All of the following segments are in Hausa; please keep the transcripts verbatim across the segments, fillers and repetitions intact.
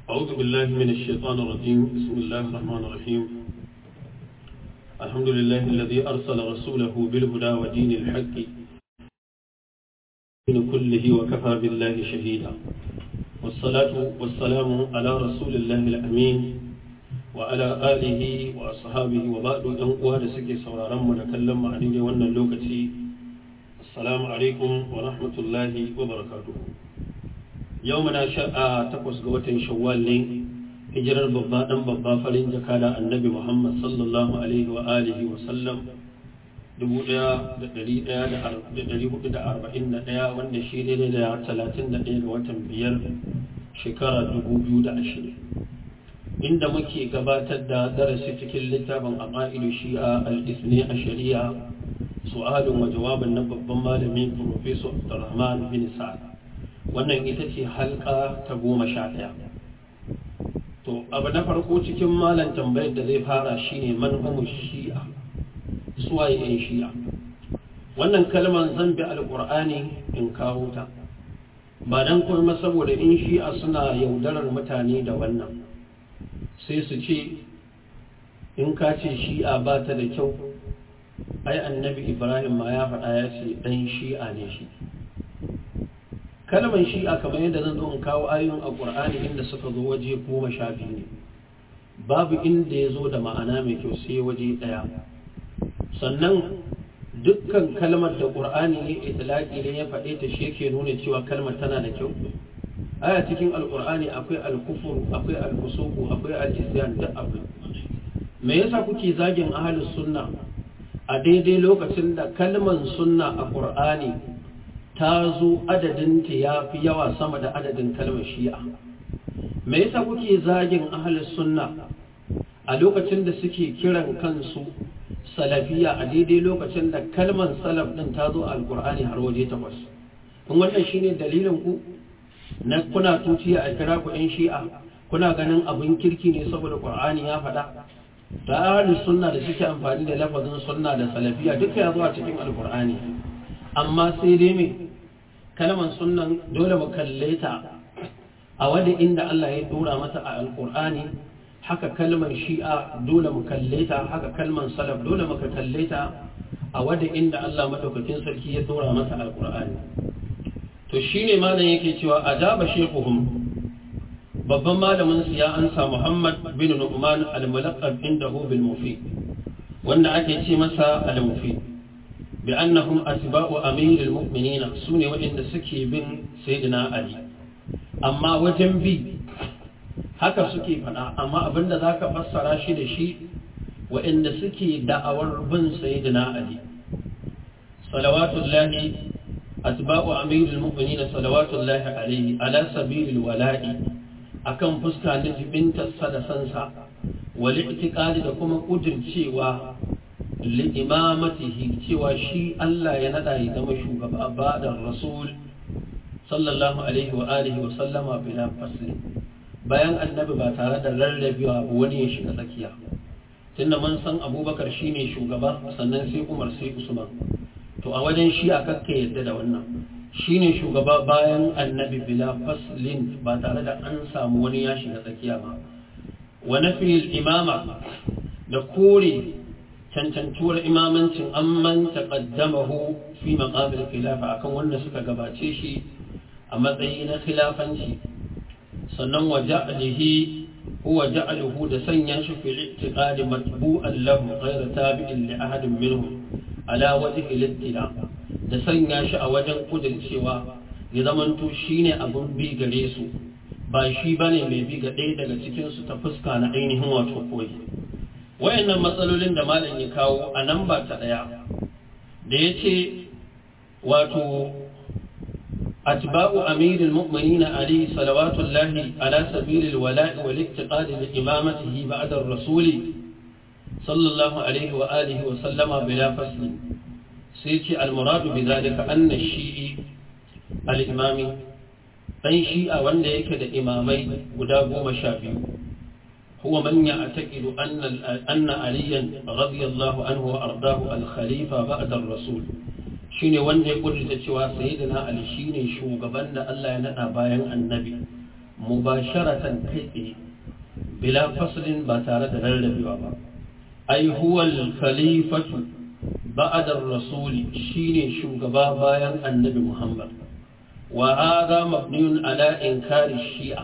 أعوذ بالله من الشيطان الرجيم. بسم الله الرحمن الرحيم. الحمد لله الذي أرسل رسوله بالهدى ودين الحق من كله وكفى بالله شهيدا، والصلاة والسلام على رسول الله الأمين وعلى آله وأصحابه وبعد أن أواد سكي سورارا ونكلم عنه وأن اللوكتي. السلام عليكم ورحمة الله وبركاته. يومنا شاء تقوس قوة شوال لي هجر البابا دم بابا فلين جكالا النبي محمد صلى الله عليه وآله وسلم dubu ɗaya da ɗari ɗaya da ɗari hudu da arba'in da ɗaya wanda shi ne da talatin da ɗaya ga watan biyar shekara dubu biyu da ashirin, inda muke gabatar da darasi cikin littafin aqaidu shi'a al-ithni a shari'a su'alun wa jawabin na babban malami Professor Abdulrahman bin Sa'ad. Wannan ita ce halka ta goma sha ɗaya. To abu na farko cikin malam tambayar da zai fara shine manhamu shi'a, suwaye yan shi'a. Wannan kalmar zan bi alƙur'ani in kawo ta ba dan kuma saboda in shi'a suna yaudarar mutane da wannan, sai su ce in ka ce shi'a ba ta da kyau, ai annabi Ibrahim ma ya faɗa ya ce dan shi'a ne shi. kalmar shi'a kamar yadda zan zo in kawo ayoyin a ƙur'ani inda suka zo waje goma sha biyu ne, babu inda ya zo da ma'ana mai kyau sai waje ɗaya. Sannan dukkan kalmar da ƙur'ani ne itlaqi ne ya faɗe ta shi yake nuna cewa kalmar tana da kyau. Aya cikin alƙur'ani akwai al-kufur, akwai al-fusuq, akwai al-isyan, da akwai. Me yasa kuke zagin ahlus sunna a daidai lokacin da kalmar sunna a ƙur'ani ta zo adadin ta yafi yawa sama da adadin kalmar shi'a? Me yasa kuke zagin ahlus sunna a lokacin da suke kiran kansu salafiya a daidai lokacin da kalmar salaf din ta zo alkur'ani har waje takwas? In wannan shine dalilin ku na kuna tuciya a kira ku yan shi'a, kuna ganin abin kirki ne saboda qur'ani ya faɗa? Da ahlus sunna da suke amfani da lafazin sunna da salafiya duka ya zo a cikin alkur'ani, amma sai dai me kalmar sunnan dole mu kalle ta a wani inda Allah ya dora mata a alkur'ani, haka kalmar shi'a dole mu kalle ta, haka kalmar salaf dole mu kalle ta a wanda inda Allah madaukakin sarki ya dora mata alqur'ani. To shine malam yake cewa ajaba shekuhum, babban malamin su ya ansa Muhammad bin Nu'man al-Mulaqqab indahu bil Mufid, wanda ake ce masa al-Mufid, bi annahum atba'u amir al-mu'minin, sune wanda suke bin sayyidina Ali, amma wajen bi haka suke faɗa, amma abinda za ka fassara shi da shi waɗanda suke da'awar bin sayyidina Ali. Salawatullahi atba'u amirul mu'minin salawatullahi alaihi ala sabilil wala'i, akan fuska na jibinta da sansa, wal i'tiqadi da kuma kudircewa li imamatihi, cewa shi Allah ya nada ya zama shugaba ba'da rasul sallallahu alaihi wa alihi wa sallama bila fasli, bayan annabi ba tare da rarrabewa wani ya shiga tsakiya. Tunda mun san Abubakar shine shugaba, sannan sai Umar, sai Usman. To a wajen shi aka kakka yadda da wannan, shine shugaba bayan annabi bila faslin, ba tare da an samu wani ya shiga tsakiya ba. Wa nafi al-imama, da kore cancantuwar imamancin amman taqaddamahu fi maqam al-khilafa, akan wanda suka gabace shi a matsayi na khilafanci. Sannan wa ja'alihi huwa ja'aluhu, da sanya shi fi i'tiqadi matbu'an lahu ghayra tabi'in li ahadin minhum ala wajhi al-ittila, da sanya shi a wajen kudircewa ya zamanto shine abun bi gare su, ba shi bane mai bi ga ɗaya daga cikin su ta fuska na ainihin wato koyi. Wayannan matsalolin da malam ya kawo a nan ba ta daya da yace wato أتباع أمير المؤمنين عليه صلوات الله على سبيل الولاء والاقتقاد لإمامته بعد الرسول صلى الله عليه وآله وسلم بلا فصل. سيتي المراد بذلك أن الشيعي الإمامي أي شيء وأن يكد إمامي ودابو مشابه هو من يعتقد أن أن عليا رضي الله عنه وأرضاه الخليفة بعد الرسول، shine wanda ya kudurta cewa sayyidina Ali shine shugaban da Allah ya nada bayan annabi mubasharatan kai tsaye bila faslin ba tare da rarrabewa ba ai huwa al-khalifatu ba'da ar-rasul shine shugaba bayan annabi Muhammad wa hadha mabniun ala inkari shi'a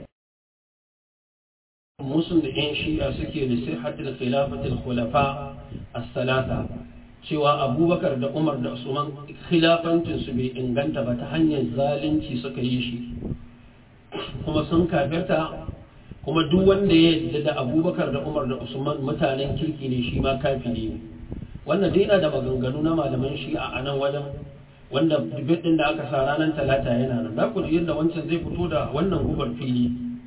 musul da yan shi'a suke da sihhatul khilafatul khulafa as-salata cewa abubakar da umar da usman khilafancin su bai inganta ba ta hanyar zalunci suka yi shi kuma sun kafirta kuma duk wanda ya yarda da abubakar da umar da usman mutanen kirki ne shi ma kafiri ne wannan dai yana da maganganu na malaman shi'a a nan wajen wanda dubin din da aka sa ranar talata yana nan da ku ji yadda wancan zai fito da wannan gubar fili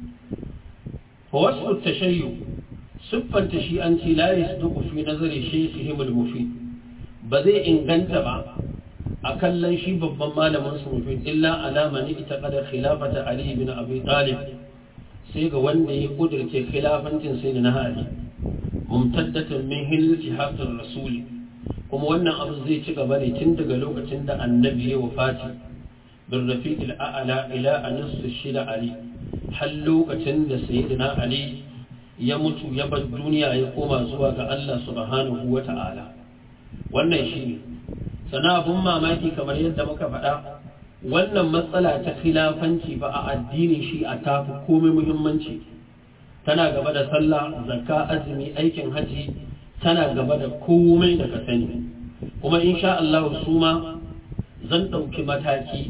fa wasu tashayyu siffanta shi an ce la yasduqu fi nazari shaykhihim al-mufid ba zai inganta ba a kallon shi babban malamin su mufid illa alama ne ita kadar khilafata ali ibn abi talib sai ga wanda ya kudurce khilafancin sai na ali mumtaddatan min hilti haftar rasuli kuma wannan abu zai ci gaba ne tun daga lokacin da annabi ya wafati bin rafiqil a'la ila anas shida ali har lokacin da sayyidina ali ya mutu ya bar duniya ya koma zuwa ga Allah subhanahu wata'ala wannan shine sana abun mamaki kamar yadda muka faɗa wannan matsala ta khilafanci ba a addinin shi a tafi komai muhimmanci tana gaba da sallah zakka azumi aikin haji tana gaba da komai da ka sani kuma insha Allah su ma zan ɗauki mataki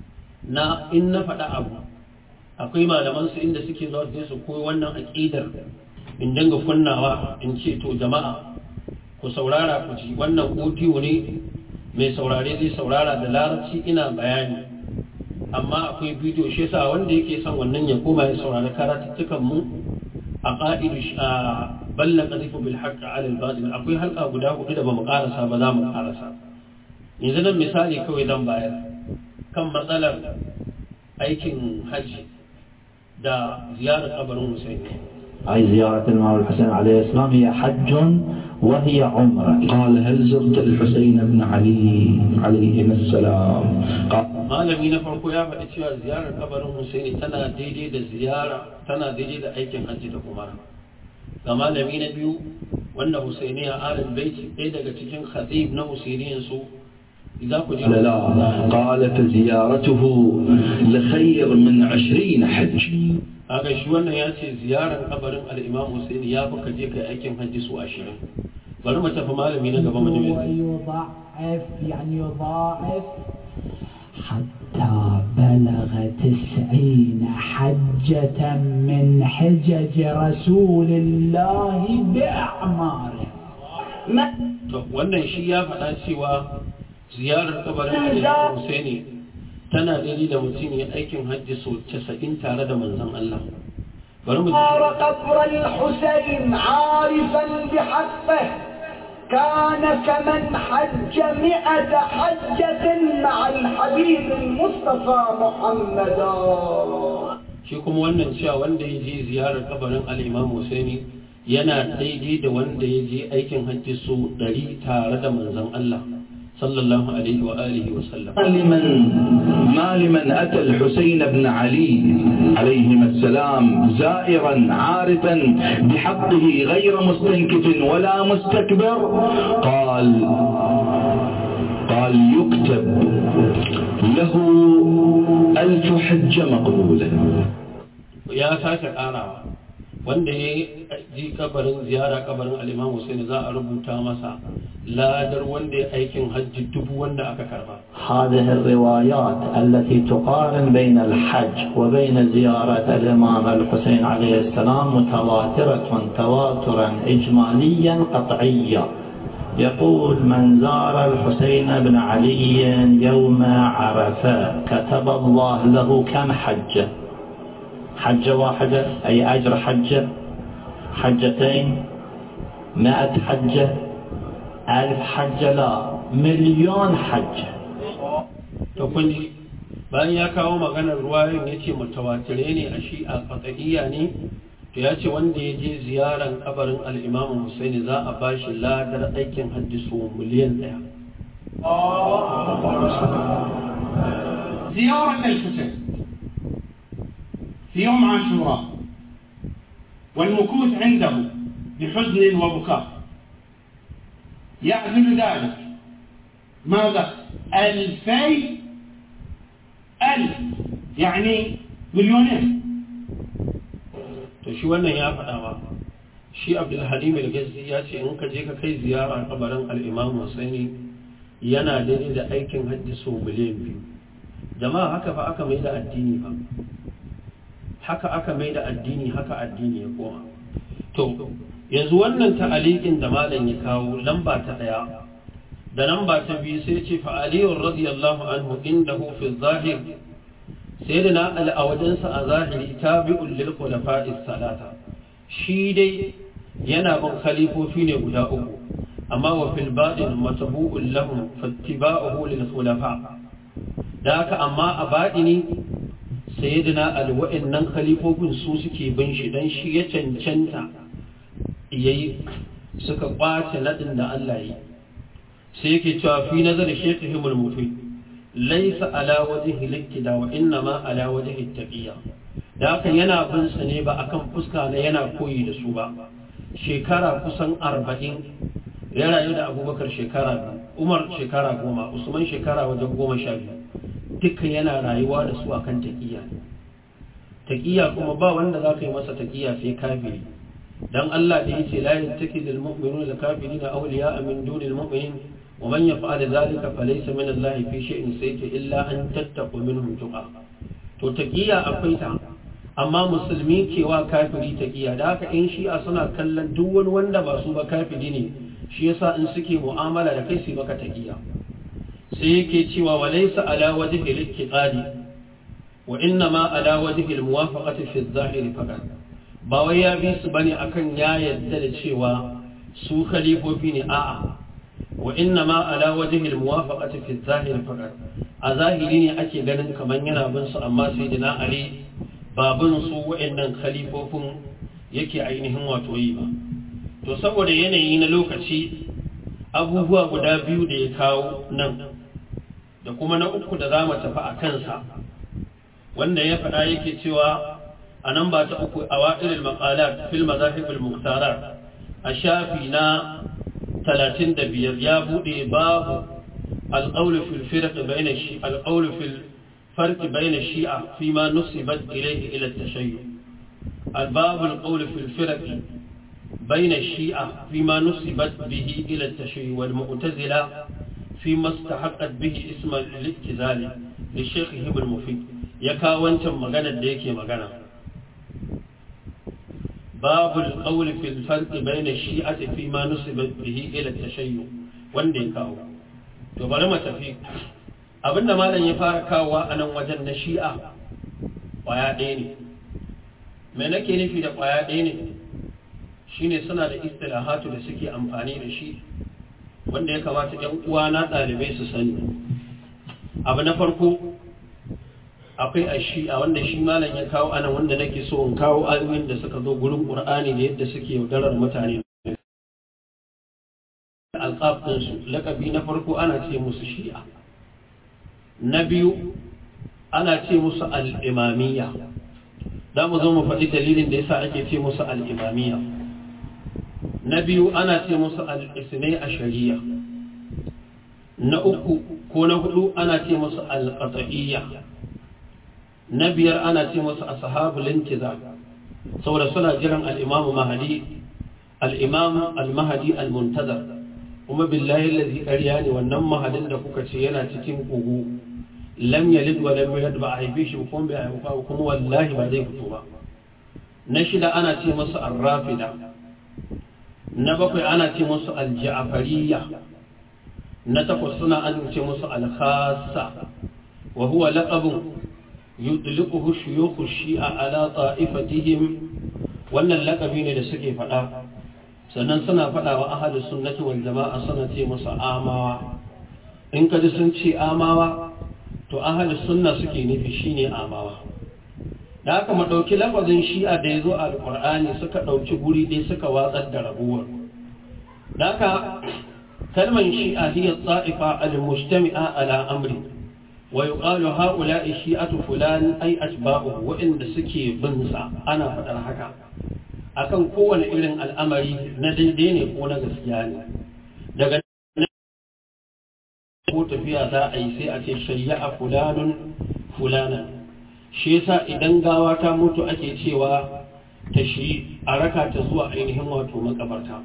na in na faɗa abu akwai malaman su inda suke zuwa su koyi wannan aqidar in dinga kunnawa in ce to jama'a ku saurara ku ji wannan audio ne mai saurare zai saurara da larabci ina bayani amma akwai bidiyo shi yasa wanda yake son wannan ya koma ya saurari karatuttukan mu a qa'idu balla qadhifu bil haqq 'ala al batil akwai halka guda hudu da bamu karasa ba za mu karasa yanzu nan misali kawai zan bayar kan matsalar aikin haji da ziyarar kabarin Husaini أي زيارة الإمام الحسين عليه السلام هي حج وهي عمرة. قال هل زرت الحسين بن علي عليهما السلام؟ قال malami na farko ya faɗi cewa ziyarar kabarin Husaini tana daidai da ziyara tana daidai da aikin hajji da umara ga malami na biyu wanda Husaini ya alal baiti ɗaya daga cikin khatib na Husainiyan su إذا كنت لا قال فزيارته لخير من عشرين حج. هذا شو أنه يأتي زيارة قبر الإمام حسين يابك جيك أيكم حج سوى عشرين فلما تفهم هذا مين قبل ما يضاعف يعني يضاعف حتى بلغ تسعين حجة من حجج رسول الله بأعماره. wannan shi ya faɗa cewa ziyarar kabarin Imam Husaini tana daidai da mutum ya aikin hajji sau casa'in tare da manzon Allah. Bari mu ji قبر الحسين عارفا بحقه كان كمن حج مئة حجة مع الحبيب المصطفى محمدا. shi kuma wannan cewa wanda ya je ziyarar kabarin al-Imam Husaini yana daidai da wanda ya je aikin hajji sau ɗari tare da manzon Allah. صلى الله عليه وآله وسلم لمن ما لمن أتى الحسين بن علي عليهما السلام زائرا عارفا بحقه غير مستنكف ولا مستكبر قال قال يكتب له ألف حجة مقبولة. يا ساتر أنا wanda ya ji kabarin ziyara kabarin al-Imam Hussein za a rubuta masa ladar wanda ya aikin hajji dubu wanda aka karba. هذه الروايات التي تقارن بين الحج وبين زيارة الإمام الحسين عليه السلام متواترة تواترا إجماليا قطعيا. يقول من زار الحسين بن علي يوم عرفة كتب الله له كم حجة؟ حجة واحدة أي أجر حجة حجتين مئة حجة ألف حجة لا مليون حجة. تقول bayan ya kawo maganar ruwayoyin ya ce mutawatire ne a shi a qat'iyya ne to ya ce wanda ya je ziyaran kabarin al-Imam Husaini za a bashi ladar aikin hajji su miliyan ɗaya. ziyarar al-Husain في يوم عاشوراء والمكوث عنده بحزن وبكاء يعزل ذلك ماذا؟ ألفي ألف يعني مليونين. to shi wannan ya faɗa ba shi Abdul Halim al-Ghazzi ya ce in ka je ka kai ziyara kabarin al-Imam Husaini yana daidai da aikin hajji so miliyan biyu. Jama'a haka fa aka mai da addini ba haka aka mai da addini haka addini ya koma. To yanzu wannan ta'aliqin da malam ya kawo lamba ta daya da lamba ta biyu sai ce fa Ali radiyallahu anhu indahu fi zahir sayyidina Ali a wajensa a zahiri tabi'un lil khulafa'is salata shi dai yana bin khalifofi ne guda uku amma wa fil batin matbu'un lahum fattiba'uhu lil khulafa da haka amma a batini sayyidina Ali wa'annan khalifofin su suke bin shi dan shi ya cancanta yayi suka kwace nadin da Allah yi sai yake cewa fi nazari shaykhihim al-mufid laysa ala wajhi al-iktida wa inma ala wajhi at-taqiyya da haka yana bin sa ne ba akan fuska ne yana koyi da su ba. Shekara kusan arba'in ya rayu da Abubakar shekara biyu, Umar shekara goma, Usman shekara wajen goma sha biyu, dukkan yana rayuwa da su akan taqiyya. Taqiyya kuma ba wanda za ka yi masa taqiyya sai kafiri. Dan Allah da yace la yattakhidul mu'minuna al-kafirina awliya'a min dunil mu'minin wa man yaf'al dhalika falaysa min Allah fi shay'in sayyi illa an tattaqu minhum tuqa. To taqiyya akwai ta amma musulmi kewa kafiri taqiyya da haka in shi'a suna kallon duk wani wanda ba su ba kafiri ne shi yasa in suke mu'amala da kai su baka taqiyya. Sai yake cewa walaysa ala wajhi al-iqtiqadi wa inma ala wajhi al-muwafaqati fi adh-dhahir faqat. Ba wai ya bi su bane akan ya yadda da cewa su khalifofi ne a'a wa inna ma ala wajhi al-muwafaqati fi adh-dhahir faqat. A zahiri ne ake ganin kaman yana bin su amma sai dina Ali ba bin su wa'annan khalifofin yake ainihin wato yi ba. To saboda yanayi na lokaci abubuwa guda biyu da ya kawo nan da kuma na uku da za mu tafi a kansa wanda ya faɗa yake cewa a nan ba ta uku a wa'ilil maqalat fil mazahib al mukhtarat a shafi na talatin da biyar ya bude babu al qawl fil firq bayna shi al qawl fil farq bayna shi'a fima nusibat ilayhi ila al tashayyu al bab al qawl fil firq bayna shi'a fima nusibat bihi ila al tashayyu wal mu'tazila فيما استحقت به اسم الاعتزال للشيخ ابن مفيد ya kawo wancan maganar da yake magana babul qawl fil farq bayna shi'ati fi ma nusiba bihi ila tashayyu wanda ya kawo to bari mu tafi abinda malam ya fara kawowa a nan wajen na shi'a kwaya ɗaya ne me nake nufi da kwaya ɗaya ne shine suna da istilahatu da suke amfani da shi wanda ya kamata ƴan uwa na ɗalibai su sani. Abu na farko akwai ashi'a wanda shi malam ya kawo anan wanda nake so in kawo ayoyin da suka zo gurin Qur'ani da yadda suke yaudarar mutane. Alqab din su laqabi na farko ana ce musu shi'a. Na biyu ana ce musu al-imamiyya. Da mu zo mu faɗi dalilin da yasa ake ce musu al-imamiyya. Na biyu ana ce musu al-isnai ashariya. Na uku ko na hudu ana ce musu al-qat'iyya. Na biyar ana ce musu ashabul intiza saboda suna jiran al-imam mahdi al-imam al-mahdi al-muntazar kuma billahi allazi qariya ne wannan mahadin da kuka ce yana cikin kugu lam yalid wa lam yulad ba a haife shi kuma bai haifa kuma wallahi ba zai fito ba. Na shida ana ce musu ar-rafida. Na bakwai ana ce musu al-ja'fariyya. Na takwas suna an ce musu al-khassa wa huwa laqabun yudliquhu shuyukh ash-shi'a ala ta'ifatihim wannan laqabi ne da suke fada sannan suna fada wa ahlus sunnati wal jama'a suna ce musu amawa in kaji sun ce amawa to ahlus sunna suke nufi shine amawa da haka mu dauki lafazin shi'a da yazo a alqur'ani suka dauki guri dai suka watsar da rabuwar da haka kalmar shi'a hiya ta'ifa al-mujtami'a ala amri wa yuqalu haula'i shi'atu fulan ay atba'uhu wa'inda suke bin sa ana fadar haka akan kowane irin al'amari na daidai ne ko na gaskiya ne daga ko tafiya za a yi sai a ce shayya'a fulanun fulana shi yasa idan gawa ta mutu ake cewa ta shi a raka ta zuwa ainihin wato makabarta.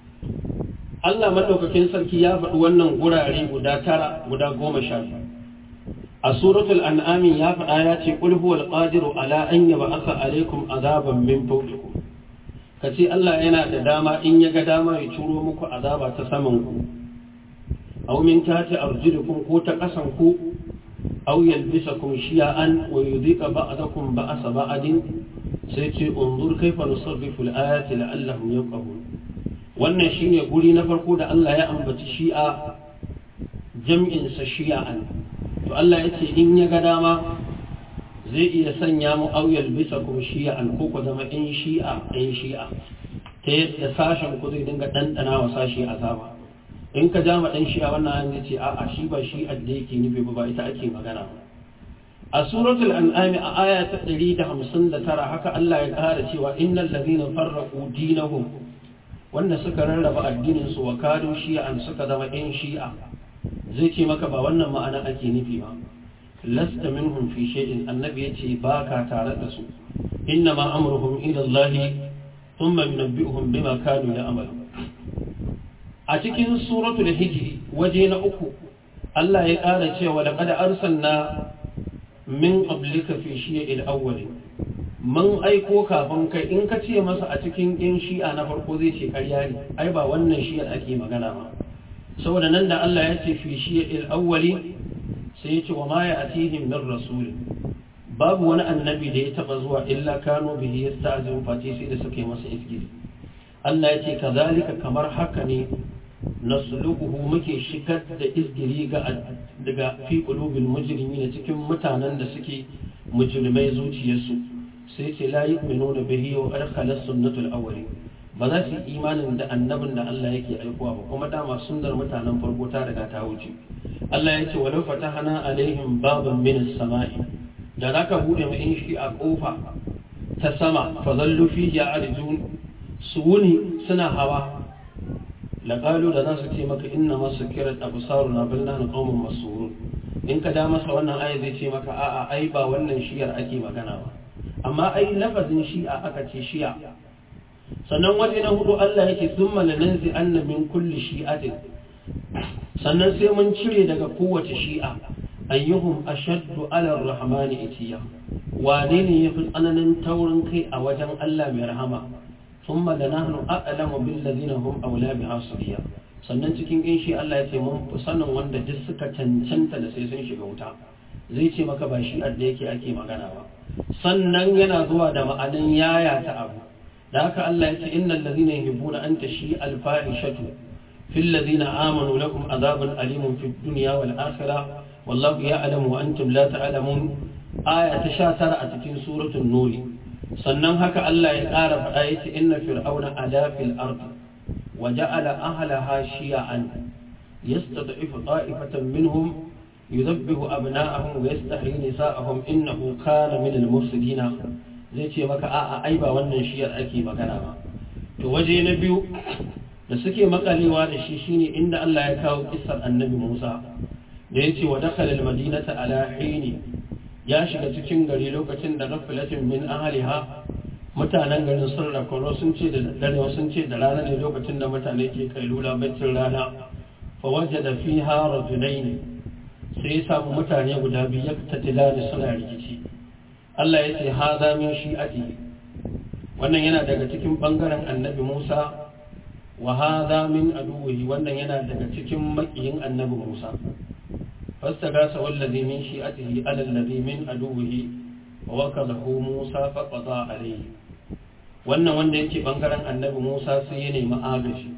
Allah madaukakin sarki ya faɗi wannan gurare guda tara guda goma sha biyu a suratul an'am ya faɗa ya ce qul huwal qadiru ala an yab'atha alaykum azaban min fawqikum kace Allah yana da dama in ya ga dama ya turo muku azaba ta saman ku aw min tahti arjulikum ko ta kasan ku aw yalbisakum shi'an wa yudhika ba'dakum ba'sa ba'din sai ce unzur kaifa nusarrifu al-ayati la'allahum yafqahun. Wannan shine guri na farko da Allah ya ambaci shi'a jam'in sa shi'an to Allah yace in ya ga dama zai iya sanya mu aw yalbisakum shi'an ko ku zama in shi'a in shi'a ta yadda sashen ku zai dinga dandana wa sashi azaba. In ka jama dan shi'a wannan an ce a'a shi ba shi'a da yake nufi ba ita ake magana ba. A suratul an'am a aya ta ɗari da hamsin da tara haka Allah ya ƙara cewa innal ladhina farraqu dinahum wanda suka rarraba addinin su wa kadu shi'an suka zama ɗan shi'a zai ce maka ba wannan ma'ana ake nufi ba lasta minhum fi shay'in annabi yace baka tare da su inna ma amruhum ila Allah thumma yunabbi'uhum bima kanu ya'malu. A cikin suratul hijr waje na uku Allah ya ƙara cewa laqad arsalna min qablika fi shi'il awwal man aiko kafin kai in ka ce masa a cikin ɗin shi'a na farko zai ce ƙarya ne ai ba wannan shi'ar ake magana ba saboda nan da Allah ya ce fi shi'il awwali sai ya ce wa ma ya'tihim min rasul babu wani annabi da ya taba zuwa illa kanu bihi yasta'zimu fati sai da suke masa izgiri. Allah ya ce kazalika kamar haka ne nasluquhu muke shigar da izgiri ga daga fi qulubil mujrimin cikin mutanen da suke mujrimai zuciyarsu sai ce la yu'minuna bihi wa adkhala sunnatul awwalin ba za su imanin da annabin da Allah yake aikowa ba kuma dama sunnar mutanen farko ta riga ta wuce. Allah ya ce walau fatahana alaihim baban min as-sama'i da zaka bude mu in shi a kofa ta sama fa zallu fihi arjun suwuni suna hawa laqalu da za su ce maka inna masukirat absaruna bal nahnu qaumun masurun. in ka da masa wannan aya zai ce maka a'a ai ba wannan shiyar ake magana ba amma ai lafazin shi'a aka ce shi'a. Sannan waje na hudu Allah yake thumma lananzi anna min kulli shi'atin sannan sai mun cire daga kowace shi'a ayyuhum ashaddu ala ar-rahmani itiya wane ne yafi tsananin taurin kai a wajen Allah mai rahama thumma lanahnu a'lamu bil ladina hum awla bi asriya sannan cikin in shi Allah ya ce mun fi sanin wanda duk suka cancanta da sai sun shiga wuta zai ce maka ba shi da yake ake magana ba. Sannan yana zuwa da ma'anin yaya ta abu da haka Allah ya ce innal ladina yuhibbuna an tashi al-fahishatu fil ladina amanu lakum adhabun alimun fid dunya wal akhirah wallahu ya'lamu wa antum la ta'lamun aya ta sha tara a cikin suratul nur. Sannan haka Allah ya ƙara faɗa yace inna fir'auna ala fil ard wa ja'ala ahlaha shi'an yastad'ifu ta'ifatan minhum yudabbihu abna'ahum wa yastahyi nisa'ahum innahu kana min al-mufsidin. Zai ce maka a'a ai ba wannan shiyar ake magana ba. To waje na biyu da suke makalewa da shi shine inda Allah ya kawo kissar annabi Musa da yace wa dakhala al-madinata ala hini ya shiga cikin gari lokacin da ghaflatin min ahliha mutanen garin sun rakoro sun ce da dare sun ce da rana ne lokacin da mutane ke kailula baccin rana fa wajada fiha rajulain sai ya samu mutane guda biyu yaktatilani suna rikici. Allah ya ce haza min shi'ati wannan yana daga cikin bangaren annabi Musa wa haza min aduwihi wannan yana daga cikin makiyin annabi Musa fastagasa wallazi min shi'atihi ala allazi min aduwihi wa wakalahu Musa faqada alayhi. Wannan wanda yake bangaren annabi Musa sai ya nemi agaji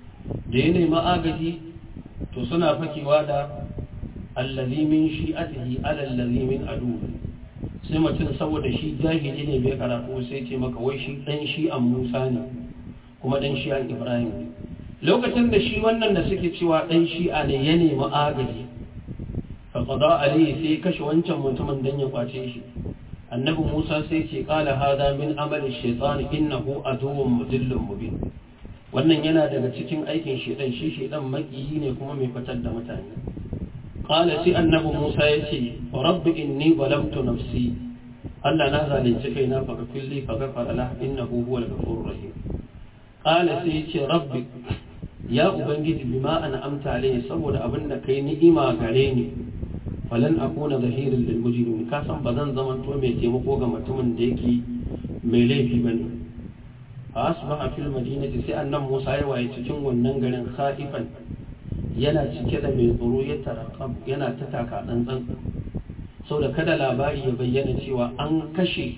da ya nemi agaji to suna fakewa da allazi min shi'atihi ala allazi min aduwihi sai mutum saboda shi jahili ne bai karatu sai ce maka wai shi dan shi'an Musa ne kuma dan shi'an Ibrahim. Lokacin da shi wannan da suke cewa dan shi'a ne ya nemi agaji fa فقضى عليه sai kashe wancan mutumin dan ya kwace shi annabi Musa sai ce qala hada min amali shaytan innahu aduwwun mudillun mubin wannan yana daga cikin aikin shedan shi shedan makiyi ne kuma mai fitar da mutane qala sai annabi Musa yace rabbi inni zalamtu nafsi Allah na zalunci kaina fa kulli fa ghafara lahu innahu huwal ghafurur rahim qala sai yace rabbi ya ubangiji bima ana amta alayhi saboda abinda kai ni'ima gare ni falan akuna zahirin lil mujrimin ka san bazan zaman to mai taimako ga mutumin da yake mai laifi bane fa asbaha fil madinati sai annan Musa ya waye cikin wannan garin khaifan yana cike da mai tsoro ya tarakab yana ta taka tsantsan saboda kada labari ya bayyana cewa an kashe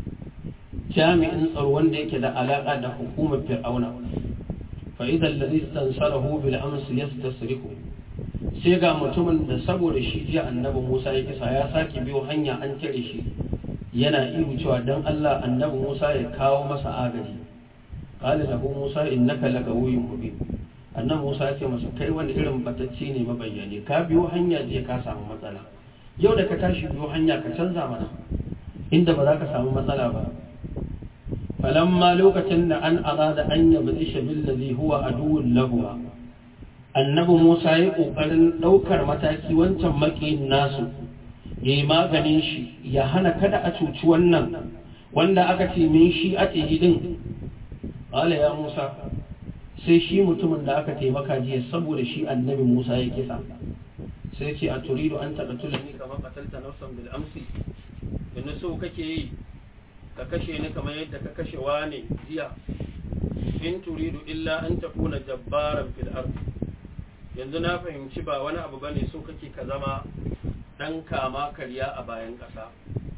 jami'in tsaro wanda yake da alaka da hukumar Fir'auna fa idan ladhi istansarahu bil amsi yastasrihu sai ga mutumin da saboda shi jiya annabi Musa ya kisa ya sake biyo hanya an tare shi yana ihu cewa dan Allah annabi Musa ya kawo masa agaji qala lahu Musa innaka lagawiyyun mubin annabi Musa ya ce masa kai wani irin batacci ne mabayyane ka biyo hanya je ka samu matsala yau da ka tashi biyo hanya ka canza mana inda ba za ka samu matsala ba falamma lokacin da an arada an yabtisha billazi huwa aduwwun lahu annabi Musa ya kokarin daukar mataki wancan makiyin nasu yayi maganin shi ya hana kada a cuci wannan wanda aka ce min shi a din qala ya Musa sai shi mutumin da aka taimaka jiya saboda shi annabi Musa ya kisa sai ce a turidu an taqtulani kama qatalta nafsan bil amsi in so kake yi ka kashe ni kamar yadda ka kashe wani jiya in turidu illa an takuna jabbaran fil ardi yanzu na fahimci ba wani abu bane so kake ka zama dan kama karya a bayan ƙasa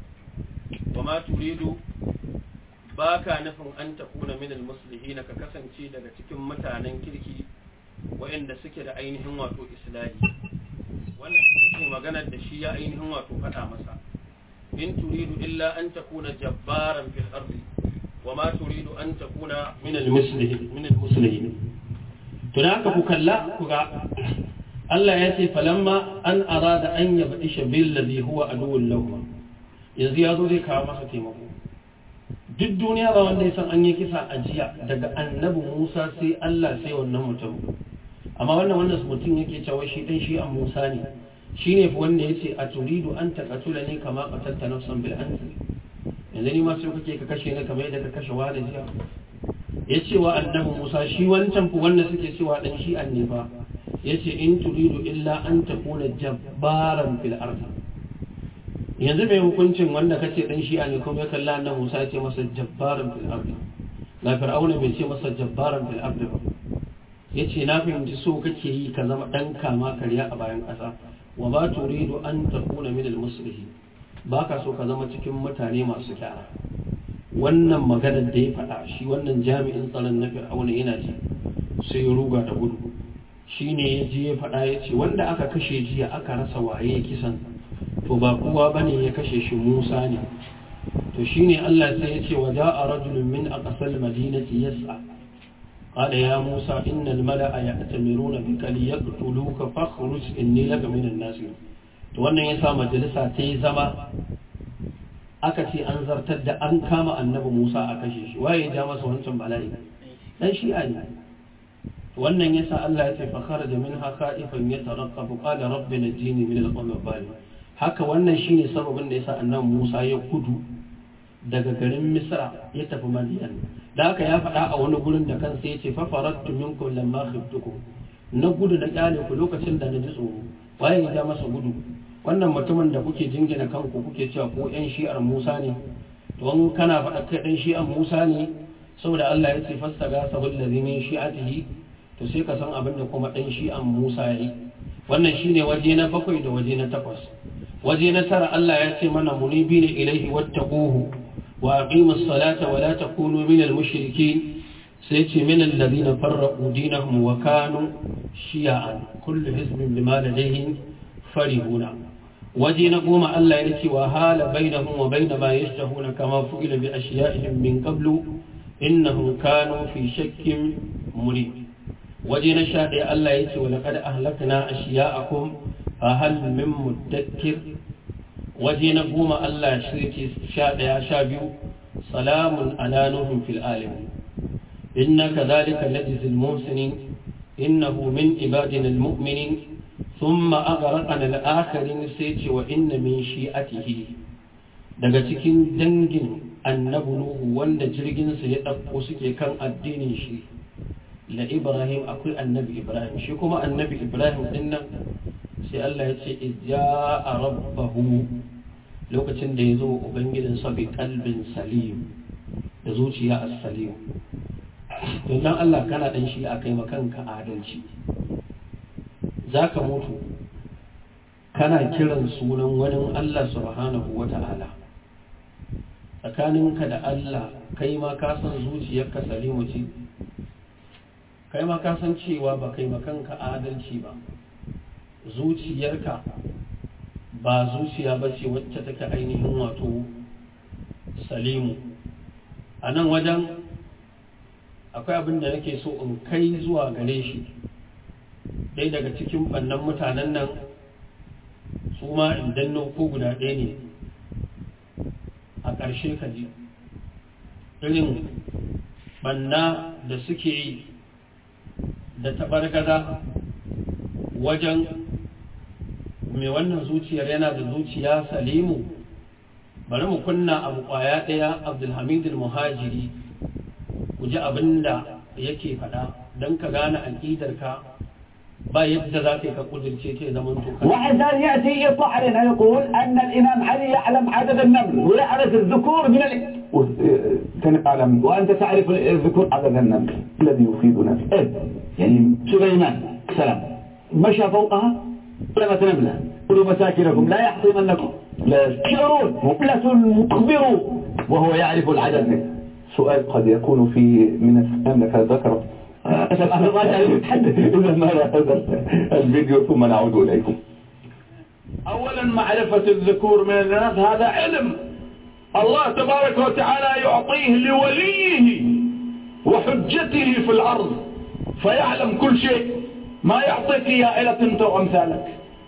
kuma turidu baka nufin an takuna min almuslihin ka kasance daga cikin mutanen kirki waɗanda suke da ainihin wato islahi wannan ita ce maganar da shi ya ainihin wato faɗa masa in turidu illa an takuna jabbaran fil ardi wama turidu an takuna min almuslihin min almuslihin to da haka ku kalla ku ga Allah ya ce falamma an arada an yabtisha bil ladhi huwa aduwwun lahu yanzu yazo zai kawo masa taimako duk duniya ba wanda ya san an yi kisa a jiya daga annabi Musa sai Allah sai wannan mutum amma wannan wannan mutum yake cewa shi dan shi an Musa ne shine fa wanda yace a turidu an taqatulani kama qatalta nafsan bil anfi yanzu ni ma sai kake ka kashe ni kamar yadda ka kashe wani jiya ya ce wa annabi Musa shi wancan fu wanda suke cewa dan shi annifa ya ce in turidu illa an takuna jabbaran fil ardi yanzu mai hukuncin wanda kace dan shi ne kuma ya kalla annabi Musa ya ce masa jabbaran fil ardi la fir'auna bai ce masa jabbaran fil ardi ba yace na fahimci so kake yi ka zama dan kama karya a bayan kasa wa ba turidu an takuna min al muslihin baka so ka zama cikin mutane masu kyara wannan maganar da ya faɗa shi wannan jami'in tsaron na fir'auna yana ji sai ya ruga da gudu shi ne ya je ya faɗa ya ce wanda aka kashe jiya aka rasa waye kisan to ba kowa bane ya kashe shi Musa ne to shine Allah sai ya ce wa ja'a rajulun min aqsal madinati yas'a qala ya Musa innal mala'a ya'tamiruna bika liyaqtuluka fakhruj inni laka minan nasir to wannan yasa majalisa ta yi zama aka ce an zartar da an kama annabi Musa a kashe shi waye ya ja masa wancan bala'i dan shi'a ne wannan yasa Allah ya ce fa kharaja minha khaifan yatarqabu qala rabbi najini min al-qawmi adh-dhalimin haka wannan shine sababin da yasa annabi Musa ya gudu daga garin Misra ya tafi Madian da haka ya faɗa a wani gurin da kansa yace fa faradtu minkum lamma khiftukum na gudu na kyale ku lokacin da na ji tsoro waye ya ja masa gudu wannan mutumin da kuke jingina kanku kuke cewa ko ƴan shi'ar Musa ne don kana faɗa kai ɗan shi'ar Musa ne saboda Allah ya ce fastaga sabul ladhi min shi'atihi to sai ka san abin da kuma ɗan shi'ar Musa yayi wannan shine waje na bakwai da waje na takwas waje na tara Allah ya ce mana munibina ilaihi wattaquhu wa aqimus salata wa la takunu minal mushrikeen sai ce min alladhina farraqu dinahum wa kanu shi'an kullu hizbin bima ladayhim farihuna waje na goma Allah ya ce wa hala bainahum wa bain ma yashtahuna kama fu'ila bi ashiya'ihim min qablu innahum kanu fi shakkin murib waje na sha ɗaya Allah ya ce wa laqad ahlakna ashiya'akum فهل من مدكر وجينا قوم الله شريتي شاد يا شابيو سلام على نوح في العالمين إن كذلك نجزي المحسنين إنه من عبادنا المؤمنين ثم أغرقنا الآخرين سيتي وإن من شيئته daga cikin dangin annabi Nuhu wanda jirgin sa ya dauko suke kan addinin shi la Ibrahim akwai annabi Ibrahim shi kuma annabi Ibrahim din nan sai Allah ya ce ijaa rabbahu lokacin da yazo ubangijin sa bi qalbin salim da zuciya as-salim to dan Allah kana dan shi akai makanka adalci zaka mutu kana kiran sunan wani Allah subhanahu wata'ala tsakaninka da Allah kai ma ka san zuciyarka salimu ce kai ma ka san cewa ba kai makanka adalci ba zuciyarka ba zuciya ba ce wacce take ainihin wato salimu a nan wajen akwai abin da nake so in kai zuwa gare shi ɗaya daga cikin bannan mutanen nan su ma idan ko guda ɗaya ne a ƙarshe ka ji irin banna da suke yi da taɓargaza wajen mai wannan zuciyar yana da zuciya salimu bari mu kunna abu ƙwaya ɗaya abdulhamid muhajiri ku ji abin da yake faɗa don ka gane aƙidarka ba yadda za ka yi ka ƙudurce ta zaman to وعشان يأتي يطلع علينا يقول أن الإمام علي يعلم عدد النمل ويعرف الذكور من ال... كان أعلم وأنت تعرف الذكور عدد النمل الذي يفيدنا إيه؟ يعني سليمان سلام مشى فوقها لما نملة قلوا مساكنكم لا يحطمنكم لا يشعرون مبلة مخبر وهو يعرف العدد سؤال قد يكون في من السلام لك ذكر إذا ما هذا الفيديو ثم نعود إليكم. أولا معرفة الذكور من الإناث هذا علم الله تبارك وتعالى يعطيه لوليه وحجته في الأرض فيعلم كل شيء ما يعطيك إياه إلى أنت وأمثالك.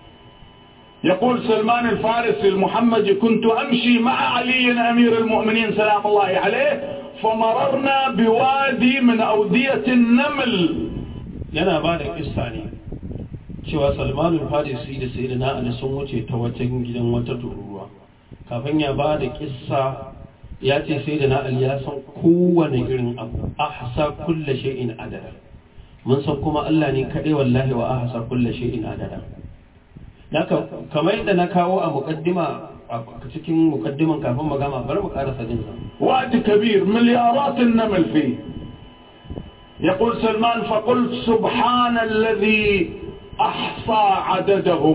يقول سلمان الفارسي المحمدي كنت أمشي مع علي أمير المؤمنين سلام الله عليه فمررنا بوادي من أودية النمل. yana ba da kissa ne cewa Salman al-Farisi da Sayyidina Ali sun wuce ta wajen gidan wata tururuwa kafin ya ba da kissa ya ce Sayyidina Ali ya san kowane irin abu ahsa kulli shay'in adada mun san kuma Allah ne kadai wallahi wa ahsa kulli shay'in adada naka kamar yadda na kawo a muqaddima cikin muqaddiman kafin magana bar mu karasa din sa وادي كبير مليارات النمل فيه. يقول سلمان فقلت سبحان الذي أحصى عددهم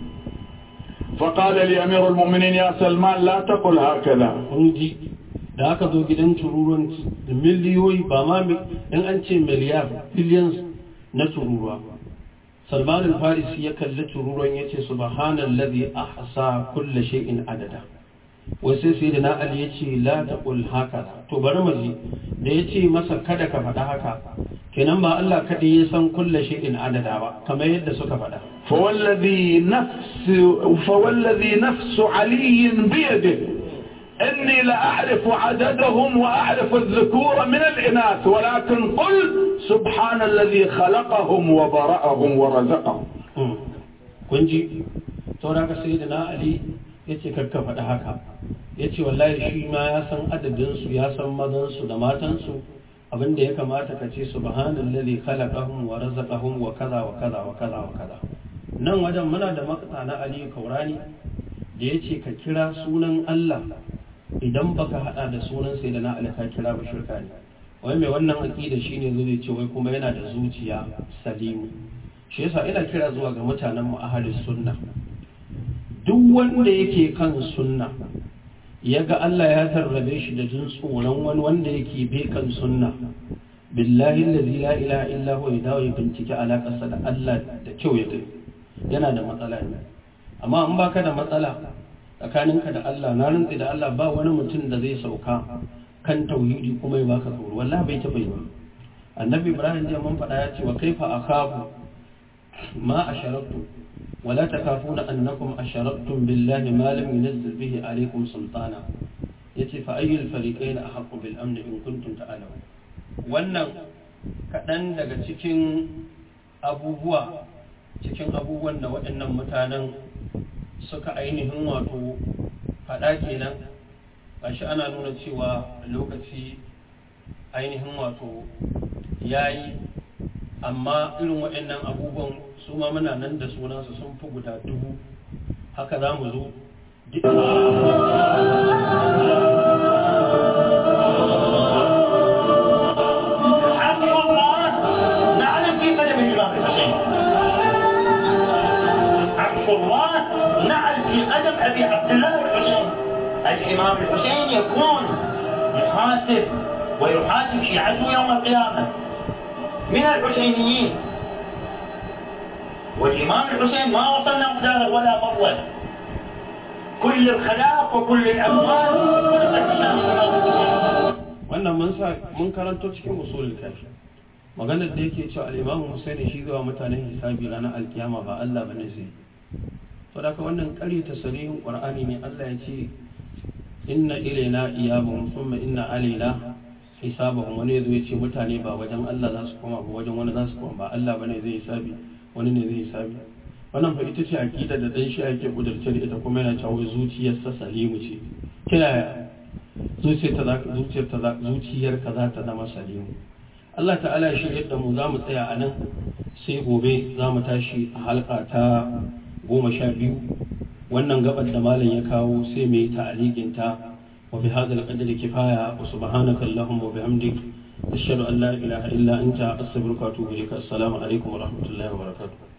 فقال لي أمير المؤمنين يا سلمان لا تقل هكذا. da aka zo gidan tururuwan miliyoyi ba ma in an ce miliyar billions na tururuwa Salman al-Farisi ya kalli tururuwan ya ce subhanallazi ahsa kulli shay'in adada wai sai sai da na Ali ya ce la taqul haka to bari mu ji da ya ce masa kada ka faɗa haka kenan ba Allah kadai ya san kulli shay'in adada ba kamar yadda suka faɗa فوالذي نفس فوالذي نفس علي بيده إني لأعرف عددهم وأعرف الذكور من الإناث ولكن قل سبحان الذي خلقهم وبرأهم ورزقهم. كنجي تورا سيدنا علي yace karka faɗa haka yace wallahi shi ma ya san adadin su ya san mazan su da matan su abinda ya kamata ka ce subhanallazi khalaqahum wa razaqahum wa kaza wa kaza wa kaza wa kaza nan wajen muna da makata na Ali Kaurani da yace ka kira sunan Allah idan baka hada da sunan sai da na Ali ka kira ba shirka ne wai mai wannan aqida shine zai ce wai kuma yana da zuciya salimu shi yasa ina kira zuwa ga mutanen mu ahlus sunna duk wanda yake kan sunna yaga Allah ya tarrabe shi da jin tsoron wani wanda yake bai kan sunna billahi allazi la ilaha illa huwa ya dawo ya bincike alakarsa da Allah da kyau ya gani yana da matsala ne amma in baka da matsala tsakaninka da Allah na rantsi da Allah ba wani mutum da zai sauka kan tauhidi kuma ya baka tsoro wallahi bai taba yi annabi Ibrahim ya mun faɗa ya ce wa kaifa akhafu ma asharaktu wala takafuna annakum asharaktum billahi ma lam yunzil bihi alaykum sultana yace fa ayyul fariqayn ahqqu bil amn in kuntum ta'lamun. Wannan kaɗan daga cikin abubuwa cikin abubuwan da waɗannan mutanen suka ainihin wato faɗa kenan. Gashi ana nuna cewa lokaci ainihin wato yayi, amma irin waɗannan abubuwan su ma muna nan da sunansu sun fi guda dubu. Haka za mu zo الله نعل في قدم أبي عبد الله الحسين. الإمام الحسين يكون يحاسب ويحاسب شيعته يوم القيامة من الحسينيين، والإمام الحسين ما وصلنا مقداره ولا مرة. كل الخلاق وكل الأموال wannan mun sa mun karanto cikin usulul kafi maganar da yake cewa al-Imam Husaini shi zuwa mutanen hisabi ranar alkiyama ba Allah bane zai. To da wannan ƙari ta sarihin Qur'ani ne. Allah ya ce inna ilaina iyabahum thumma inna alaina hisabahum. Wani yazo ya ce mutane ba wajen Allah za su koma ba wajen wani za su koma ba Allah bane zai hisabi, wani ne zai hisabi. Wannan fa ita ce aqida da dan shi yake kudurce da ita, kuma yana cewa zuciyarsa salimu ce. Kina zuciyar ta za zuciyar ta za zuciyar ka za ta zama salimu. Allah ta'ala ya shirye da mu, za mu tsaya a nan sai gobe za mu tashi a halka ta goma sha biyu. Wannan gabar da malam ya kawo sai mai ta'aliqin ta. Wa bi hadha al-qadri kifaya wa subhanaka allahumma wa bihamdik ashhadu an la ilaha illa anta astaghfiruka wa atubu ilaik. Assalamu alaikum wa rahmatullahi wa barakatuh.